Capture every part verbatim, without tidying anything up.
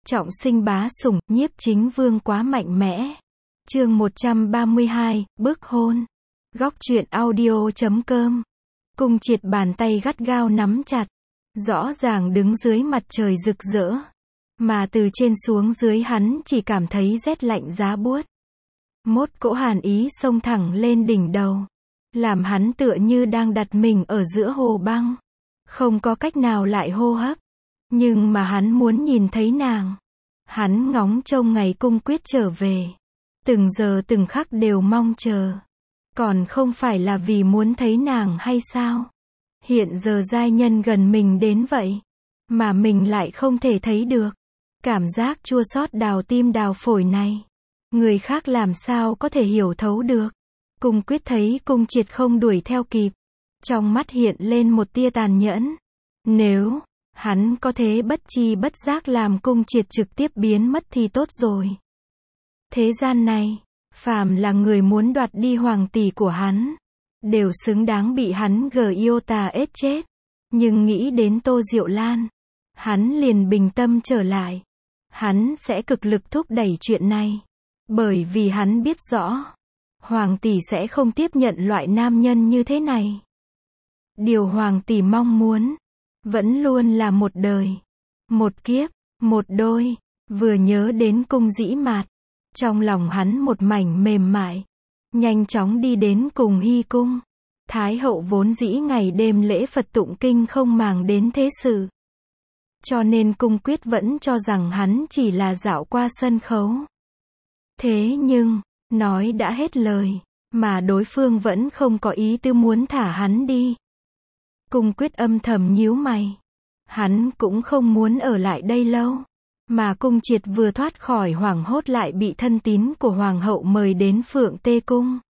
Trọng sinh bá sủng, nhiếp chính vương quá mạnh mẽ. Chương một trăm ba mươi hai, bức hôn. Góc truyện audio chấm com. Cung Triệt bàn tay gắt gao nắm chặt. Rõ ràng đứng dưới mặt trời rực rỡ. Mà từ trên xuống dưới hắn chỉ cảm thấy rét lạnh giá buốt. Mốt cỗ hàn ý xông thẳng lên đỉnh đầu. Làm hắn tựa như đang đặt mình ở giữa hồ băng. Không có cách nào lại hô hấp. Nhưng mà hắn muốn nhìn thấy nàng. Hắn ngóng trông ngày cung quyết trở về. Từng giờ từng khắc đều mong chờ. Còn không phải là vì muốn thấy nàng hay sao? Hiện giờ giai nhân gần mình đến vậy. Mà mình lại không thể thấy được. Cảm giác chua xót đào tim đào phổi này. Người khác làm sao có thể hiểu thấu được. Cung quyết thấy Cung Triệt không đuổi theo kịp. Trong mắt hiện lên một tia tàn nhẫn. Nếu hắn có thế bất chi bất giác làm Cung Triệt trực tiếp biến mất thì tốt rồi. Thế gian này, phàm là người muốn đoạt đi hoàng tỷ của hắn, đều xứng đáng bị hắn gờ yêu tà ết chết. Nhưng nghĩ đến Tô Diệu Lan, hắn liền bình tâm trở lại. Hắn sẽ cực lực thúc đẩy chuyện này. Bởi vì hắn biết rõ, hoàng tỷ sẽ không tiếp nhận loại nam nhân như thế này. Điều hoàng tỷ mong muốn, vẫn luôn là một đời, một kiếp, một đôi. Vừa nhớ đến Cung Dĩ Mạt, trong lòng hắn một mảnh mềm mại. Nhanh chóng đi đến cùng Hy cung. Thái hậu vốn dĩ ngày đêm lễ Phật tụng kinh không màng đến thế sự. Cho nên Cung Quyết vẫn cho rằng hắn chỉ là dạo qua sân khấu. Thế nhưng, nói đã hết lời, mà đối phương vẫn không có ý tư muốn thả hắn đi. Cung Quyết âm thầm nhíu mày. Hắn cũng không muốn ở lại đây lâu. Mà Cung Triệt vừa thoát khỏi hoảng hốt lại bị thân tín của hoàng hậu mời đến Phượng Tê Cung.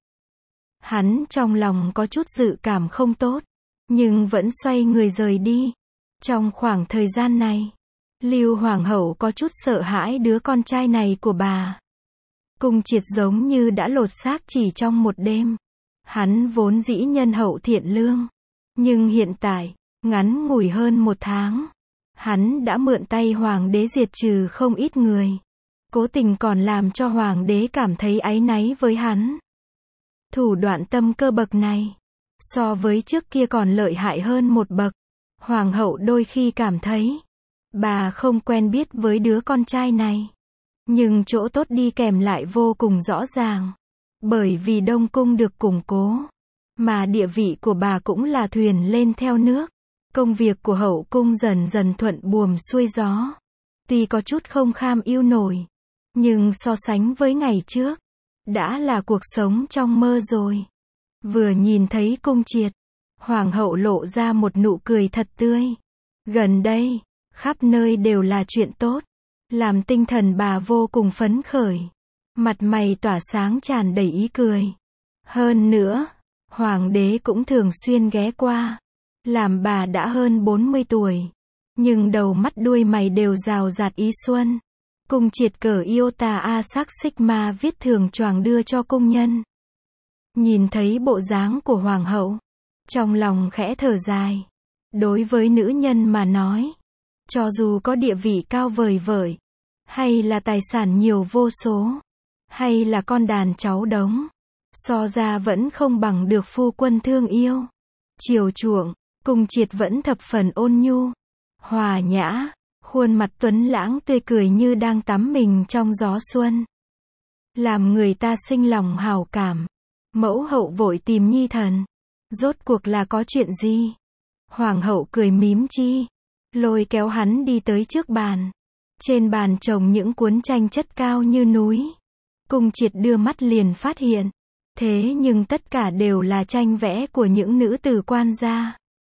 Hắn trong lòng có chút dự cảm không tốt, nhưng vẫn xoay người rời đi. Trong khoảng thời gian này, Lưu hoàng hậu có chút sợ hãi đứa con trai này của bà. Cung Triệt giống như đã lột xác chỉ trong một đêm. Hắn vốn dĩ nhân hậu thiện lương. Nhưng hiện tại, ngắn ngủi hơn một tháng, hắn đã mượn tay hoàng đế diệt trừ không ít người. Cố tình còn làm cho hoàng đế cảm thấy áy náy với hắn. Thủ đoạn tâm cơ bậc này, so với trước kia còn lợi hại hơn một bậc. Hoàng hậu đôi khi cảm thấy, bà không quen biết với đứa con trai này. Nhưng chỗ tốt đi kèm lại vô cùng rõ ràng. Bởi vì Đông Cung được củng cố, mà địa vị của bà cũng là thuyền lên theo nước. Công việc của hậu cung dần dần thuận buồm xuôi gió. Tuy có chút không kham ưu nổi, nhưng so sánh với ngày trước, đã là cuộc sống trong mơ rồi. Vừa nhìn thấy Cung Triệt, hoàng hậu lộ ra một nụ cười thật tươi. Gần đây, khắp nơi đều là chuyện tốt, làm tinh thần bà vô cùng phấn khởi. Mặt mày tỏa sáng tràn đầy ý cười. Hơn nữa, hoàng đế cũng thường xuyên ghé qua. Làm bà đã hơn bốn mươi tuổi, nhưng đầu mắt đuôi mày đều rào rạt ý xuân. Cung Triệt cờ Iota A sắc Sigma viết thường choàng đưa cho cung nhân. Nhìn thấy bộ dáng của hoàng hậu, trong lòng khẽ thở dài. Đối với nữ nhân mà nói, cho dù có địa vị cao vời vợi, hay là tài sản nhiều vô số, hay là con đàn cháu đống, so ra vẫn không bằng được phu quân thương yêu, chiều chuộng. Cung Triệt vẫn thập phần ôn nhu, hòa nhã, khuôn mặt tuấn lãng tươi cười như đang tắm mình trong gió xuân. Làm người ta sinh lòng hào cảm. Mẫu hậu vội tìm nhi thần. Rốt cuộc là có chuyện gì? Hoàng hậu cười mím chi, lôi kéo hắn đi tới trước bàn. Trên bàn trồng những cuốn tranh chất cao như núi. Cung Triệt đưa mắt liền phát hiện. Thế nhưng tất cả đều là tranh vẽ của những nữ tử quan gia.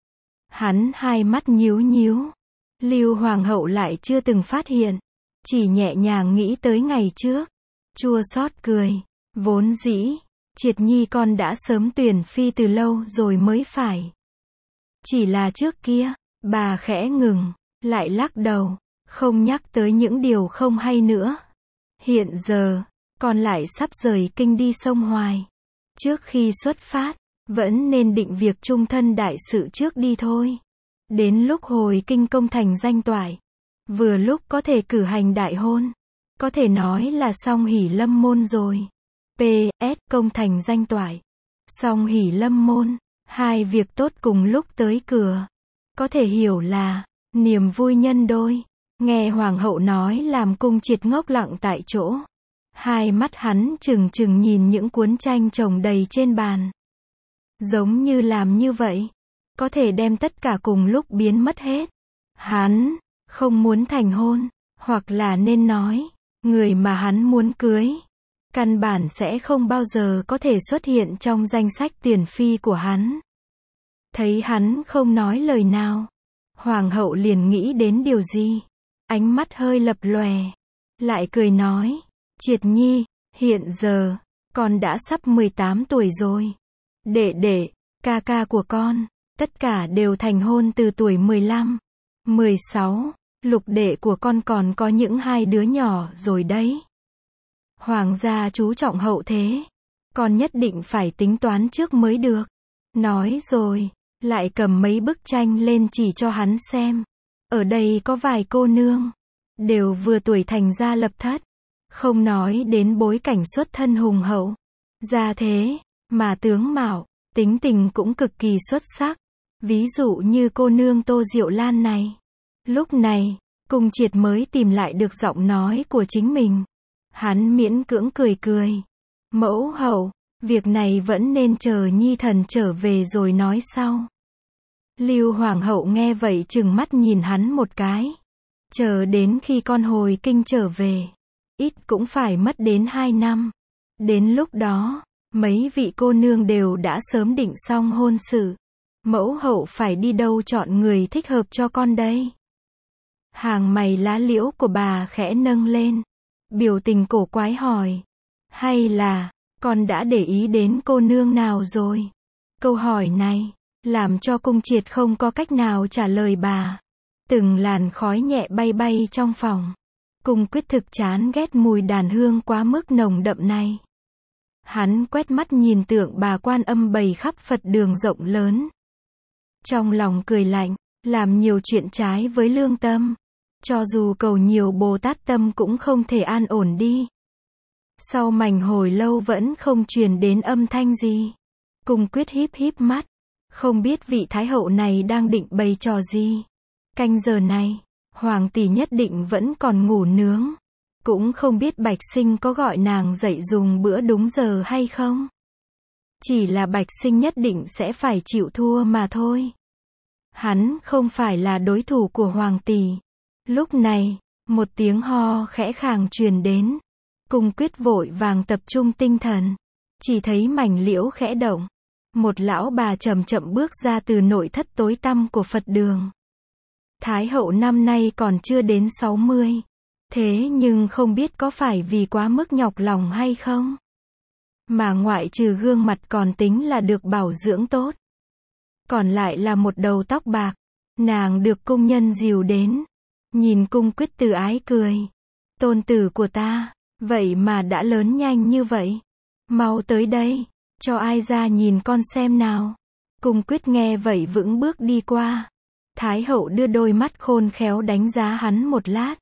Hắn hai mắt nhíu nhíu. Lưu hoàng hậu lại chưa từng phát hiện. Chỉ nhẹ nhàng nghĩ tới ngày trước. Chua xót cười. Vốn dĩ, Triệt nhi con đã sớm tuyển phi từ lâu rồi mới phải. Chỉ là trước kia, bà khẽ ngừng, lại lắc đầu, không nhắc tới những điều không hay nữa. Hiện giờ, con lại sắp rời kinh đi sông Hoài. Trước khi xuất phát, vẫn nên định việc chung thân đại sự trước đi thôi. Đến lúc hồi kinh công thành danh toại, Vừa lúc có thể cử hành đại hôn. Có thể nói là song hỷ lâm môn rồi. pê ét công thành danh toại. Song hỷ lâm môn. Hai việc tốt cùng lúc tới cửa. Có thể hiểu là niềm vui nhân đôi. Nghe hoàng hậu nói làm Cung Triệt ngốc lặng tại chỗ. Hai mắt hắn trừng trừng nhìn những cuốn tranh chồng đầy trên bàn. Giống như làm như vậy, có thể đem tất cả cùng lúc biến mất hết. Hắn không muốn thành hôn, hoặc là nên nói, người mà hắn muốn cưới, căn bản sẽ không bao giờ có thể xuất hiện trong danh sách tiền phi của hắn. Thấy hắn không nói lời nào, hoàng hậu liền nghĩ đến điều gì. Ánh mắt hơi lập lòe, lại cười nói, Triệt nhi, hiện giờ, con đã sắp mười tám tuổi rồi. Đệ đệ, ca ca của con, tất cả đều thành hôn từ tuổi mười lăm, mười sáu, lục đệ của con còn có những hai đứa nhỏ rồi đấy. Hoàng gia chú trọng hậu thế, con nhất định phải tính toán trước mới được. Nói rồi, lại cầm mấy bức tranh lên chỉ cho hắn xem. Ở đây có vài cô nương, đều vừa tuổi thành gia lập thất. Không nói đến bối cảnh xuất thân hùng hậu, gia thế, mà tướng mạo, tính tình cũng cực kỳ xuất sắc. Ví dụ như cô nương Tô Diệu Lan này. Lúc này, Cung Triệt mới tìm lại được giọng nói của chính mình. Hắn miễn cưỡng cười cười. Mẫu hậu, việc này vẫn nên chờ nhi thần trở về rồi nói sau. Lưu hoàng hậu nghe vậy trừng mắt nhìn hắn một cái. Chờ đến khi con hồi kinh trở về, ít cũng phải mất đến hai năm. Đến lúc đó, mấy vị cô nương đều đã sớm định xong hôn sự. Mẫu hậu phải đi đâu chọn người thích hợp cho con đây? Hàng mày lá liễu của bà khẽ nâng lên. Biểu tình cổ quái hỏi. Hay là, con đã để ý đến cô nương nào rồi? Câu hỏi này, làm cho Cung Triệt không có cách nào trả lời bà. Từng làn khói nhẹ bay bay trong phòng. Cung Quyết thực chán ghét mùi đàn hương quá mức nồng đậm này. Hắn quét mắt nhìn tượng bà Quan Âm bày khắp Phật đường rộng lớn. Trong lòng cười lạnh, làm nhiều chuyện trái với lương tâm. Cho dù cầu nhiều Bồ Tát tâm cũng không thể an ổn đi. Sau mảnh hồi lâu vẫn không truyền đến âm thanh gì. Cung Quyết híp híp mắt. Không biết vị Thái hậu này đang định bày trò gì. Canh giờ này, Hoàng tỷ nhất định vẫn còn ngủ nướng. Cũng không biết Bạch Sinh có gọi nàng dậy dùng bữa đúng giờ hay không. Chỉ là Bạch Sinh nhất định sẽ phải chịu thua mà thôi. Hắn không phải là đối thủ của Hoàng tỷ. Lúc này, một tiếng ho khẽ khàng truyền đến. Cung Quyết vội vàng tập trung tinh thần. Chỉ thấy mảnh liễu khẽ động. Một lão bà chậm chậm bước ra từ nội thất tối tăm của Phật đường. Thái hậu năm nay còn chưa đến sáu mươi. Thế nhưng không biết có phải vì quá mức nhọc lòng hay không? Mà ngoại trừ gương mặt còn tính là được bảo dưỡng tốt. Còn lại là một đầu tóc bạc. Nàng được cung nhân dìu đến. Nhìn Cung Quyết từ ái cười. Tôn tử của ta, vậy mà đã lớn nhanh như vậy. Mau tới đây, cho ai ra nhìn con xem nào. Cung Quyết nghe vậy vững bước đi qua. Thái hậu đưa đôi mắt khôn khéo đánh giá hắn một lát.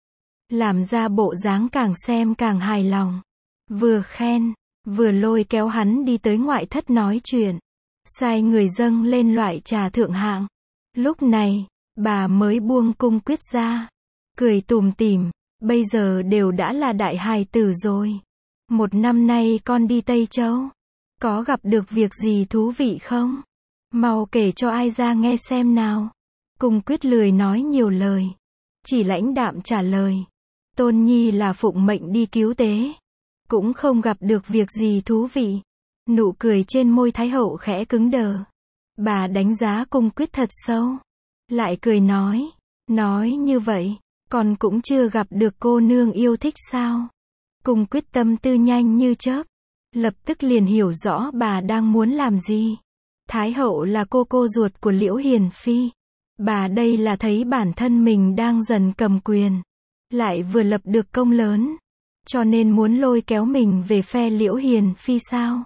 Làm ra bộ dáng càng xem càng hài lòng. Vừa khen, vừa lôi kéo hắn đi tới ngoại thất nói chuyện. Sai người dâng lên loại trà thượng hạng. Lúc này, bà mới buông Cung Quyết ra. Cười tủm tỉm, bây giờ đều đã là đại hài tử rồi. Một năm nay con đi Tây Châu. Có gặp được việc gì thú vị không? Mau kể cho ai ra nghe xem nào. Cung Quyết lười nói nhiều lời. Chỉ lãnh đạm trả lời. Tôn nhi là phụng mệnh đi cứu tế. Cũng không gặp được việc gì thú vị. Nụ cười trên môi Thái hậu khẽ cứng đờ. Bà đánh giá Cung Quyết thật sâu. Lại cười nói. Nói như vậy, con cũng chưa gặp được cô nương yêu thích sao? Cung Quyết tâm tư nhanh như chớp. Lập tức liền hiểu rõ bà đang muốn làm gì. Thái hậu là cô cô ruột của Liễu Hiền Phi. Bà đây là thấy bản thân mình đang dần cầm quyền. Lại vừa lập được công lớn. Cho nên muốn lôi kéo mình về phe Liễu Hiền Phi sao?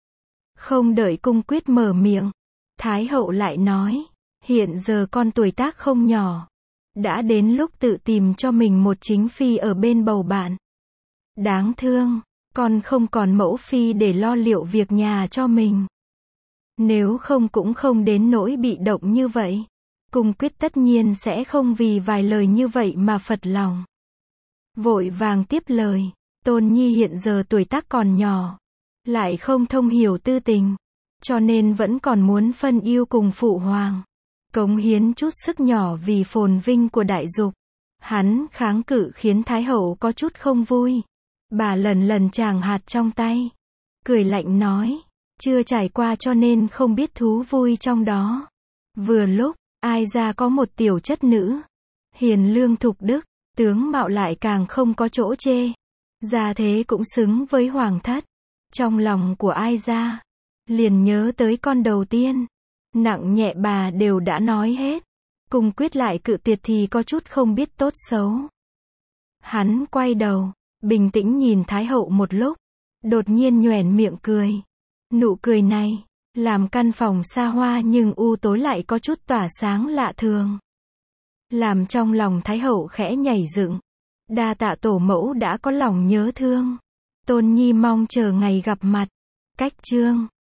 Không đợi Cung Quyết mở miệng. Thái hậu lại nói. Hiện giờ con tuổi tác không nhỏ. Đã đến lúc tự tìm cho mình một chính phi ở bên bầu bạn. Đáng thương, con không còn mẫu phi để lo liệu việc nhà cho mình. Nếu không cũng không đến nỗi bị động như vậy. Cung Quyết tất nhiên sẽ không vì vài lời như vậy mà phật lòng. Vội vàng tiếp lời, Tôn Nhi hiện giờ tuổi tác còn nhỏ, lại không thông hiểu tư tình, cho nên vẫn còn muốn phân ưu cùng phụ hoàng, cống hiến chút sức nhỏ vì phồn vinh của đại dục. Hắn kháng cự khiến Thái hậu có chút không vui. Bà lần lần chàng hạt trong tay, cười lạnh nói, chưa trải qua cho nên không biết thú vui trong đó. Vừa lúc, ai ra có một tiểu chất nữ, hiền lương thục đức, tướng mạo lại càng không có chỗ chê. Gia thế cũng xứng với hoàng thất. Trong lòng của ai ra, liền nhớ tới con đầu tiên. Nặng nhẹ bà đều đã nói hết. Cung Quyết lại cự tuyệt thì có chút không biết tốt xấu. Hắn quay đầu, bình tĩnh nhìn Thái hậu một lúc, đột nhiên nhoẻn miệng cười. Nụ cười này, làm căn phòng xa hoa nhưng u tối lại có chút tỏa sáng lạ thường. Làm trong lòng Thái hậu khẽ nhảy dựng. Đa tạ tổ mẫu đã có lòng nhớ thương. Tôn Nhi mong chờ ngày gặp mặt. Cách chương